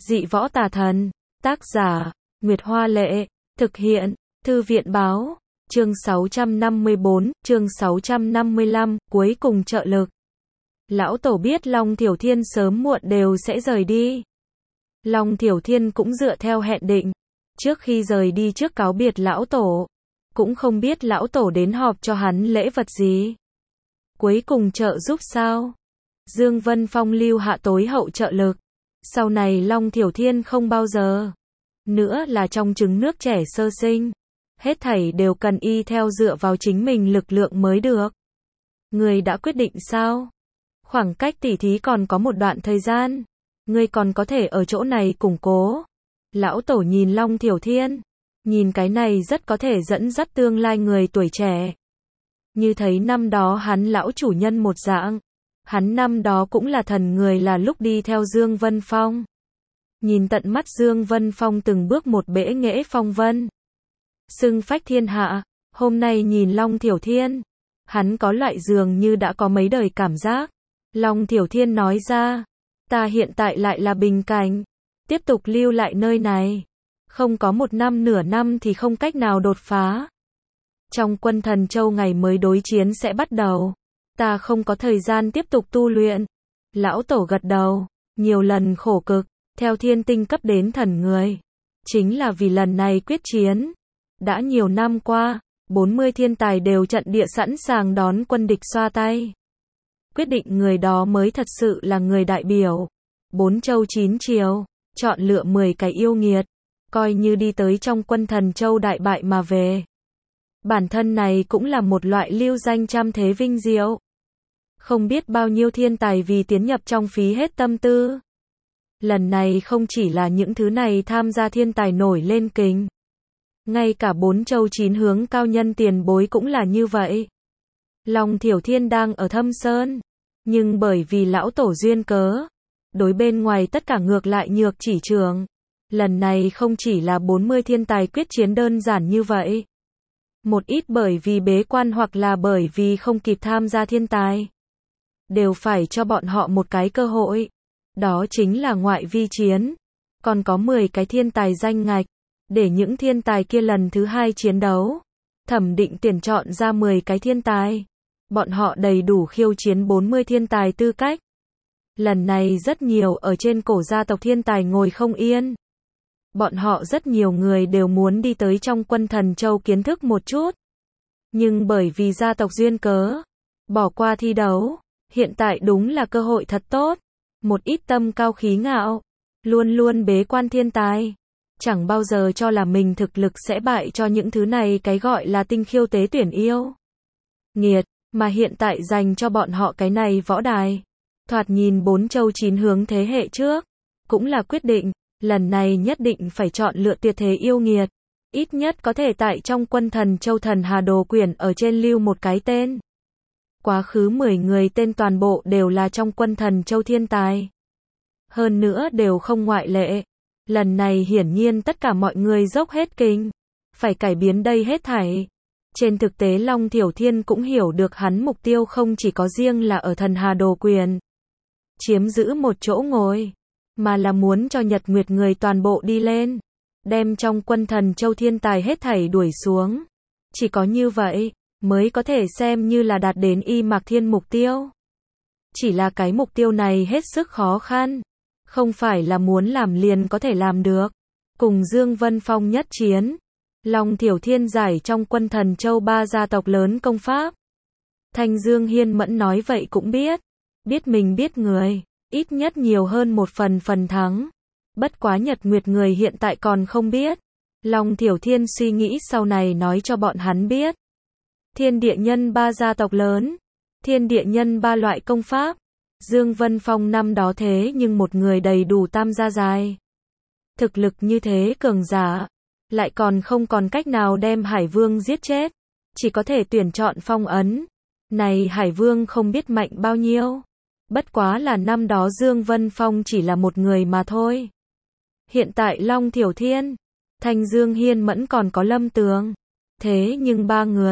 Dị võ tà thần. Tác giả, Nguyệt Hoa Lệ. Thực hiện, Thư viện Báo. Chương 654, chương 655, cuối cùng trợ lực. Lão Tổ biết Long Thiểu Thiên sớm muộn đều sẽ rời đi. Long Thiểu Thiên cũng dựa theo hẹn định. Trước khi rời đi trước cáo biệt Lão Tổ. Cũng không biết Lão Tổ đến họp cho hắn lễ vật gì. Cuối cùng trợ giúp sao? Dương Vân Phong lưu hạ tối hậu trợ lực. Sau này Long Thiểu Thiên không bao giờ nữa là trong trứng nước trẻ sơ sinh. Hết thảy đều cần y theo dựa vào chính mình lực lượng mới được. Người đã quyết định sao? Khoảng cách tỉ thí còn có một đoạn thời gian. Ngươi còn có thể ở chỗ này củng cố. Lão Tổ nhìn Long Thiểu Thiên. Nhìn cái này rất có thể dẫn dắt tương lai người tuổi trẻ. Như thấy năm đó hắn lão chủ nhân một dạng. Hắn năm đó cũng là thần người là lúc đi theo Dương Vân Phong. Nhìn tận mắt Dương Vân Phong từng bước một bẽ nghễ phong vân. Xưng phách thiên hạ, hôm nay nhìn Long Thiểu Thiên. Hắn có loại dường như đã có mấy đời cảm giác. Long Thiểu Thiên nói ra, ta hiện tại lại là bình cảnh. Tiếp tục lưu lại nơi này. Không có một năm nửa năm thì không cách nào đột phá. Trong Quân Thần Châu ngày mới đối chiến sẽ bắt đầu. Ta không có thời gian tiếp tục tu luyện. Lão Tổ gật đầu, nhiều lần khổ cực, theo thiên tinh cấp đến thần người. Chính là vì lần này quyết chiến. Đã nhiều năm qua, 40 thiên tài đều trận địa sẵn sàng đón quân địch xoa tay. Quyết định người đó mới thật sự là người đại biểu. 4 châu 9 triều, chọn lựa 10 cái yêu nghiệt. Coi như đi tới trong Quân Thần Châu đại bại mà về. Bản thân này cũng là một loại lưu danh trăm thế vinh diệu. Không biết bao nhiêu thiên tài vì tiến nhập trong phí hết tâm tư. Lần này không chỉ là những thứ này tham gia thiên tài nổi lên kình. Ngay cả 4 châu 9 hướng cao nhân tiền bối cũng là như vậy. Long Thiểu Thiên đang ở Thâm Sơn. Nhưng bởi vì Lão Tổ duyên cớ. Đối bên ngoài tất cả ngược lại nhược chỉ trường. Lần này không chỉ là 40 thiên tài quyết chiến đơn giản như vậy. Một ít bởi vì bế quan hoặc là bởi vì không kịp tham gia thiên tài. Đều phải cho bọn họ một cái cơ hội. Đó chính là ngoại vi chiến. Còn có 10 cái thiên tài danh ngạch. Để những thiên tài kia lần thứ 2 chiến đấu. Thẩm định tuyển chọn ra 10 cái thiên tài. Bọn họ đầy đủ khiêu chiến 40 thiên tài tư cách. Lần này rất nhiều ở trên cổ gia tộc thiên tài ngồi không yên. Bọn họ rất nhiều người đều muốn đi tới trong Quân Thần Châu kiến thức một chút. Nhưng bởi vì gia tộc duyên cớ, bỏ qua thi đấu. Hiện tại đúng là cơ hội thật tốt. Một ít tâm cao khí ngạo, luôn luôn bế quan thiên tài. Chẳng bao giờ cho là mình thực lực sẽ bại cho những thứ này cái gọi là tinh khiêu tế tuyển yêu. Nghiệt, mà hiện tại dành cho bọn họ cái này võ đài. Thoạt nhìn 4 châu 9 hướng thế hệ trước. Cũng là quyết định, lần này nhất định phải chọn lựa tuyệt thế yêu nghiệt. Ít nhất có thể tại trong Quân Thần Châu Thần Hà Đồ Quyển ở trên lưu một cái tên. Quá khứ 10 người tên toàn bộ đều là trong Quân Thần Châu thiên tài. Hơn nữa đều không ngoại lệ. Lần này hiển nhiên tất cả mọi người dốc hết kinh. Phải cải biến đây hết thảy. Trên thực tế Long Thiểu Thiên cũng hiểu được hắn mục tiêu không chỉ có riêng là ở Thần Hà Đồ Quyển. Chiếm giữ một chỗ ngồi. Mà là muốn cho Nhật Nguyệt người toàn bộ đi lên. Đem trong Quân Thần Châu thiên tài hết thảy đuổi xuống. Chỉ có như vậy mới có thể xem như là đạt đến Y Mạc Thiên mục tiêu. Chỉ là cái mục tiêu này hết sức khó khăn. Không phải là muốn làm liền có thể làm được. Cùng Dương Vân Phong nhất chiến. Long Thiểu Thiên giải trong Quân Thần Châu 3 gia tộc lớn công pháp. Thanh Dương Hiên Mẫn nói vậy cũng biết. Biết mình biết người. Ít nhất nhiều hơn một phần thắng. Bất quá Nhật Nguyệt người hiện tại còn không biết. Long Thiểu Thiên suy nghĩ sau này nói cho bọn hắn biết. Thiên địa nhân 3 gia tộc lớn. Thiên địa nhân 3 loại công pháp. Dương Vân Phong năm đó thế nhưng một người đầy đủ tam gia dài. Thực lực như thế cường giả. Lại còn không còn cách nào đem Hải Vương giết chết. Chỉ có thể tuyển chọn phong ấn. Này Hải Vương không biết mạnh bao nhiêu. Bất quá là năm đó Dương Vân Phong chỉ là một người mà thôi. Hiện tại Long Thiểu Thiên, Thanh Dương Hiên Mẫn còn có Lâm Tường. Thế nhưng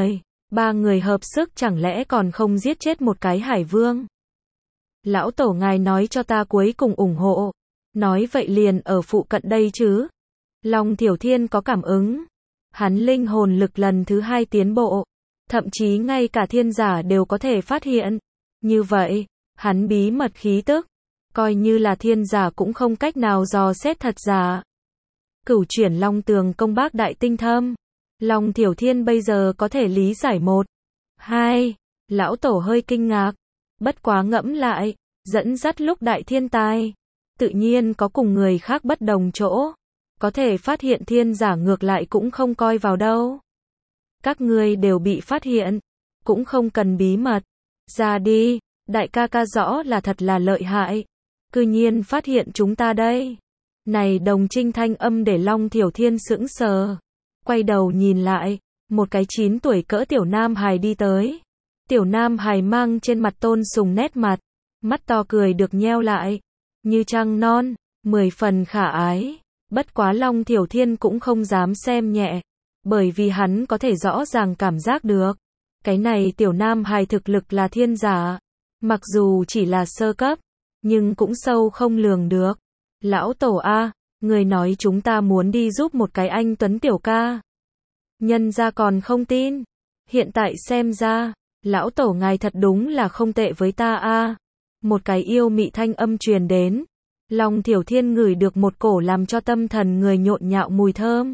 ba người hợp sức chẳng lẽ còn không giết chết một cái Hải Vương. Lão Tổ ngài nói cho ta cuối cùng ủng hộ. Nói vậy liền ở phụ cận đây chứ. Long Thiểu Thiên có cảm ứng. Hắn linh hồn lực lần thứ 2 tiến bộ. Thậm chí ngay cả thiên giả đều có thể phát hiện. Như vậy, hắn bí mật khí tức. Coi như là thiên giả cũng không cách nào dò xét thật giả. Cửu chuyển Long Tường công bác đại tinh thâm. Long Thiểu Thiên bây giờ có thể lý giải 1. 2. Lão Tổ hơi kinh ngạc. Bất quá ngẫm lại, dẫn dắt lúc đại thiên tai. Tự nhiên có cùng người khác bất đồng chỗ. Có thể phát hiện thiên giả ngược lại cũng không coi vào đâu. Các ngươi đều bị phát hiện. Cũng không cần bí mật. Ra đi, đại ca ca rõ là thật là lợi hại. Cư nhiên phát hiện chúng ta đây. Này đồng trinh thanh âm để Long Thiểu Thiên sững sờ. Quay đầu nhìn lại, một cái 9 tuổi cỡ tiểu nam hài đi tới. Tiểu nam hài mang trên mặt tôn sùng nét mặt. Mắt to cười được nheo lại. Như trăng non, 10 phần khả ái. Bất quá Long Thiểu Thiên cũng không dám xem nhẹ. Bởi vì hắn có thể rõ ràng cảm giác được. Cái này tiểu nam hài thực lực là thiên giả. Mặc dù chỉ là sơ cấp, nhưng cũng sâu không lường được. Lão Tổ A, người nói chúng ta muốn đi giúp một cái anh tuấn tiểu ca. Nhân ra còn không tin. Hiện tại xem ra, Lão Tổ ngài thật đúng là không tệ với ta A. Một cái yêu mị thanh âm truyền đến. Long Thiểu Thiên ngửi được một cổ làm cho tâm thần người nhộn nhạo mùi thơm.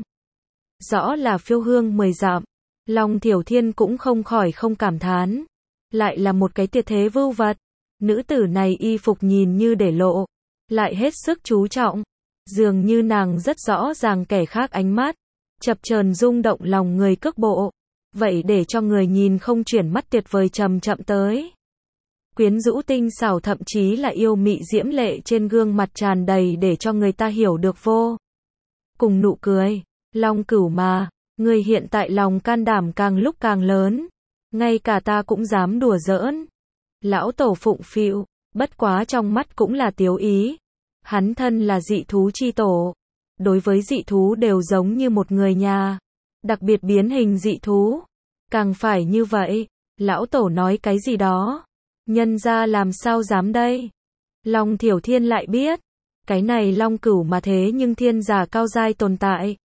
Rõ là phiêu hương 10 dặm. Long Thiểu Thiên cũng không khỏi không cảm thán. Lại là một cái tuyệt thế vưu vật. Nữ tử này y phục nhìn như để lộ. Lại hết sức chú trọng. Dường như nàng rất rõ ràng kẻ khác ánh mắt. Chập chờn rung động lòng người cước bộ. Vậy để cho người nhìn không chuyển mắt tuyệt vời chậm chậm tới. Quyến rũ tinh xảo thậm chí là yêu mị diễm lệ trên gương mặt tràn đầy để cho người ta hiểu được vô. Cùng nụ cười. Long Cửu mà. Người hiện tại lòng can đảm càng lúc càng lớn. Ngay cả ta cũng dám đùa giỡn. Lão Tổ phụng phịu. Bất quá trong mắt cũng là tiếu ý. Hắn thân là dị thú chi tổ. Đối với dị thú đều giống như một người nhà. Đặc biệt biến hình dị thú. Càng phải như vậy. Lão Tổ nói cái gì đó. Nhân ra làm sao dám đây. Long Thiểu Thiên lại biết. Cái này Long Cửu mà thế nhưng thiên giả cao giai tồn tại.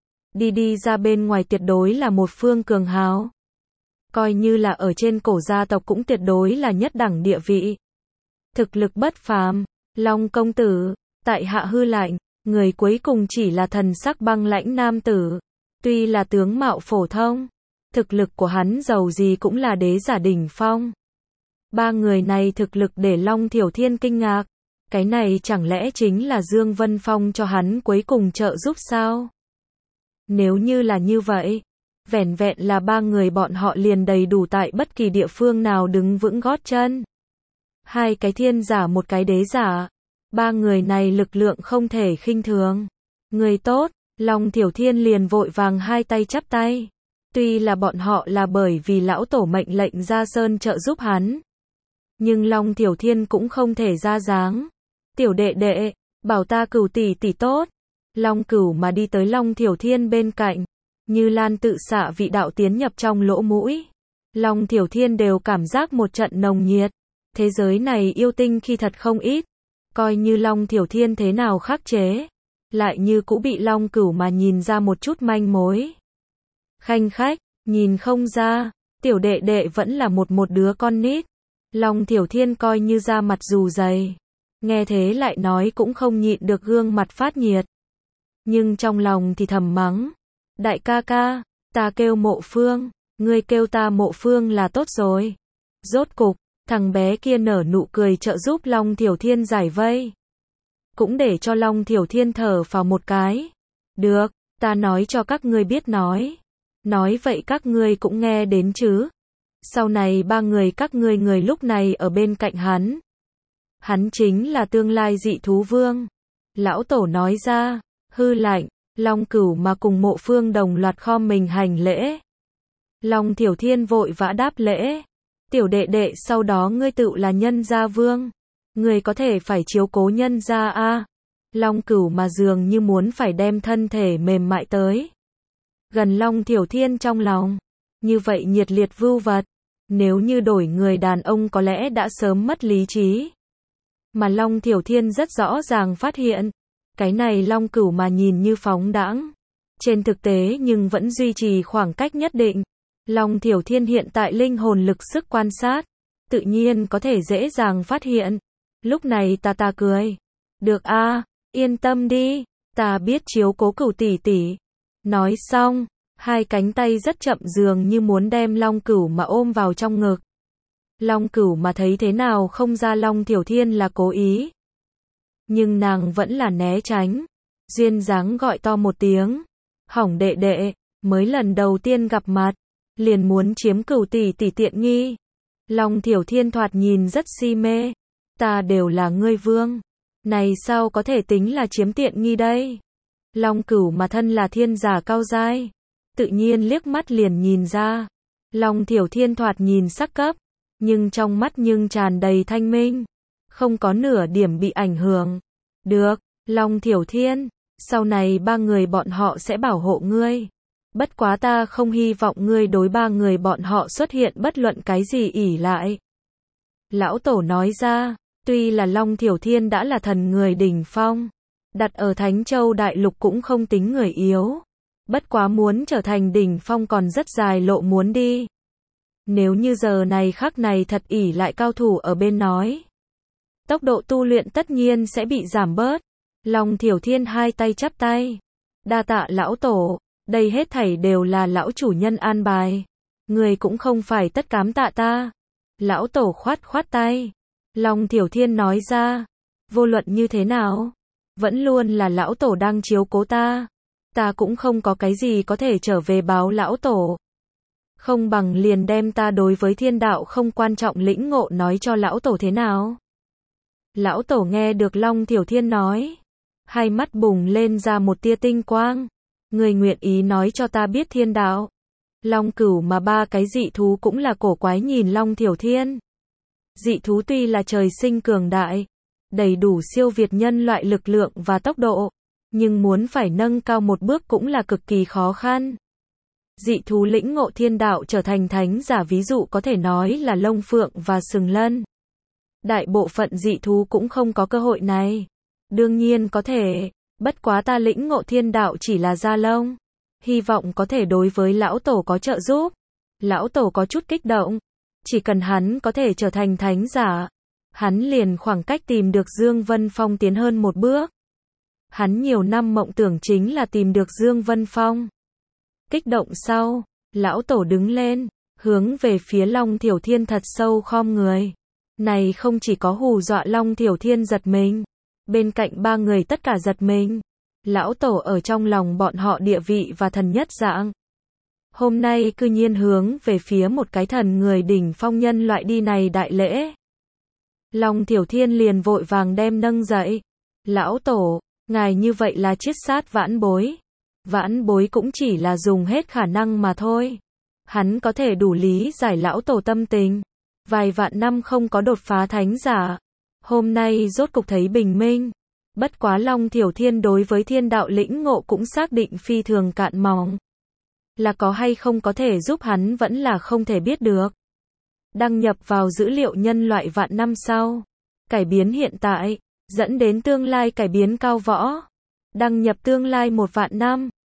Đi ra bên ngoài tuyệt đối là một phương cường hào. Coi như là ở trên cổ gia tộc cũng tuyệt đối là nhất đẳng địa vị. Thực lực bất phàm. Long công tử. Tại hạ hư lạnh. Người cuối cùng chỉ là thần sắc băng lãnh nam tử. Tuy là tướng mạo phổ thông. Thực lực của hắn giàu gì cũng là đế giả đỉnh phong. Ba người này thực lực để Long Thiểu Thiên kinh ngạc. Cái này chẳng lẽ chính là Dương Vân Phong cho hắn cuối cùng trợ giúp sao? Nếu như là như vậy, vẻn vẹn là ba người bọn họ liền đầy đủ tại bất kỳ địa phương nào đứng vững gót chân. Hai cái thiên giả một cái đế giả. Ba người này lực lượng không thể khinh thường. Người tốt, Long Thiểu Thiên liền vội vàng hai tay chắp tay. Tuy là bọn họ là bởi vì Lão Tổ mệnh lệnh ra sơn trợ giúp hắn. Nhưng Long Thiểu Thiên cũng không thể ra dáng. Tiểu đệ đệ, bảo ta Cửu tỷ tỷ tốt. Long Cửu mà đi tới Long Thiểu Thiên bên cạnh. Như lan tự xạ vị đạo tiến nhập trong lỗ mũi. Long Thiểu Thiên đều cảm giác một trận nồng nhiệt. Thế giới này yêu tinh khi thật không ít. Coi như Long Thiểu Thiên thế nào khắc chế. Lại như cũng bị Long Cửu mà nhìn ra một chút manh mối. Khanh khách, nhìn không ra. Tiểu đệ đệ vẫn là một đứa con nít. Long Thiểu Thiên coi như da mặt dù dày. Nghe thế lại nói cũng không nhịn được gương mặt phát nhiệt. Nhưng trong lòng thì thầm mắng. Đại ca ca, ta kêu Mộ Phương, ngươi kêu ta Mộ Phương là tốt rồi. Rốt cục, thằng bé kia nở nụ cười trợ giúp Long Thiểu Thiên giải vây. Cũng để cho Long Thiểu Thiên thở vào một cái. Được, ta nói cho các ngươi biết nói. Nói vậy các ngươi cũng nghe đến chứ. Sau này ba người các ngươi người lúc này ở bên cạnh hắn. Hắn chính là tương lai dị thú vương. Lão Tổ nói ra, hư lạnh, Long Cửu mà cùng Mộ Phương đồng loạt khom mình hành lễ. Long Thiểu Thiên vội vã đáp lễ. Tiểu đệ đệ sau đó ngươi tự là nhân gia vương. Ngươi có thể phải chiếu cố nhân gia a. Long Cửu mà dường như muốn phải đem thân thể mềm mại tới. Gần Long Thiểu Thiên trong lòng. Như vậy nhiệt liệt vưu vật. Nếu như đổi người đàn ông có lẽ đã sớm mất lý trí. Mà Long Thiểu Thiên rất rõ ràng phát hiện, cái này Long Cửu mà nhìn như phóng đãng, trên thực tế nhưng vẫn duy trì khoảng cách nhất định. Long Thiểu Thiên hiện tại linh hồn lực sức quan sát, tự nhiên có thể dễ dàng phát hiện. Lúc này ta cười. Được a, yên tâm đi, ta biết chiếu cố Cửu tỷ tỷ. Nói xong, hai cánh tay rất chậm dường như muốn đem Long Cửu mà ôm vào trong ngực. Long Cửu mà thấy thế nào không ra Long Thiểu Thiên là cố ý. Nhưng nàng vẫn là né tránh. Duyên dáng gọi to một tiếng. Hỏng đệ đệ, mới lần đầu tiên gặp mặt, liền muốn chiếm Cửu tỷ tỷ tiện nghi. Long Thiểu Thiên thoạt nhìn rất si mê. Ta đều là ngươi vương. Này sao có thể tính là chiếm tiện nghi đây? Long Cửu mà thân là thiên giả cao giai, tự nhiên liếc mắt liền nhìn ra. Long Thiểu Thiên thoạt nhìn sắc cấp, nhưng trong mắt nhưng tràn đầy thanh minh, không có nửa điểm bị ảnh hưởng. Được, Long Thiểu Thiên, sau này ba người bọn họ sẽ bảo hộ ngươi. Bất quá ta không hy vọng ngươi đối ba người bọn họ xuất hiện bất luận cái gì ỷ lại. Lão Tổ nói ra, tuy là Long Thiểu Thiên đã là thần người đỉnh phong, đặt ở Thánh Châu Đại Lục cũng không tính người yếu. Bất quá muốn trở thành đỉnh phong còn rất dài lộ muốn đi. Nếu như giờ này khắc này thật ỷ lại cao thủ ở bên nói, tốc độ tu luyện tất nhiên sẽ bị giảm bớt. Long Thiểu Thiên hai tay chắp tay. Đa tạ lão tổ, đây hết thảy đều là lão chủ nhân an bài. Người cũng không phải tất cám tạ ta. Lão tổ khoát khoát tay. Long Thiểu Thiên nói ra, vô luận như thế nào, vẫn luôn là lão tổ đang chiếu cố ta. Ta cũng không có cái gì có thể trở về báo lão tổ. Không bằng liền đem ta đối với thiên đạo không quan trọng lĩnh ngộ nói cho lão tổ thế nào. Lão tổ nghe được Long Thiểu Thiên nói, hai mắt bùng lên ra một tia tinh quang. Người nguyện ý nói cho ta biết thiên đạo. Long Cửu mà ba cái dị thú cũng là cổ quái nhìn Long Thiểu Thiên. Dị thú tuy là trời sinh cường đại, đầy đủ siêu việt nhân loại lực lượng và tốc độ, nhưng muốn phải nâng cao một bước cũng là cực kỳ khó khăn. Dị thú lĩnh ngộ thiên đạo trở thành thánh giả ví dụ có thể nói là Long Phượng và Sừng Lân. Đại bộ phận dị thú cũng không có cơ hội này. Đương nhiên có thể, bất quá ta lĩnh ngộ thiên đạo chỉ là da lông. Hy vọng có thể đối với lão tổ có trợ giúp. Lão tổ có chút kích động. Chỉ cần hắn có thể trở thành thánh giả, hắn liền khoảng cách tìm được Dương Vân Phong tiến hơn một bước. Hắn nhiều năm mộng tưởng chính là tìm được Dương Vân Phong. Kích động sau, lão tổ đứng lên, hướng về phía Long Thiểu Thiên thật sâu khom người. Này không chỉ có hù dọa Long Thiểu Thiên giật mình, bên cạnh ba người tất cả giật mình. Lão tổ ở trong lòng bọn họ địa vị và thần nhất dạng. Hôm nay cư nhiên hướng về phía một cái thần người đỉnh phong nhân loại đi này đại lễ. Long Thiểu Thiên liền vội vàng đem nâng dậy. Lão tổ, ngài như vậy là chiết sát vãn bối. Vãn bối cũng chỉ là dùng hết khả năng mà thôi. Hắn có thể đủ lý giải lão tổ tâm tình. Vài vạn năm không có đột phá thánh giả. Hôm nay rốt cục thấy bình minh. Bất quá Long Thiểu Thiên đối với thiên đạo lĩnh ngộ cũng xác định phi thường cạn mỏng. Là có hay không có thể giúp hắn vẫn là không thể biết được. Đăng nhập vào dữ liệu nhân loại vạn năm sau. Cải biến hiện tại, dẫn đến tương lai cải biến cao võ. Đăng nhập tương lai 1 vạn năm.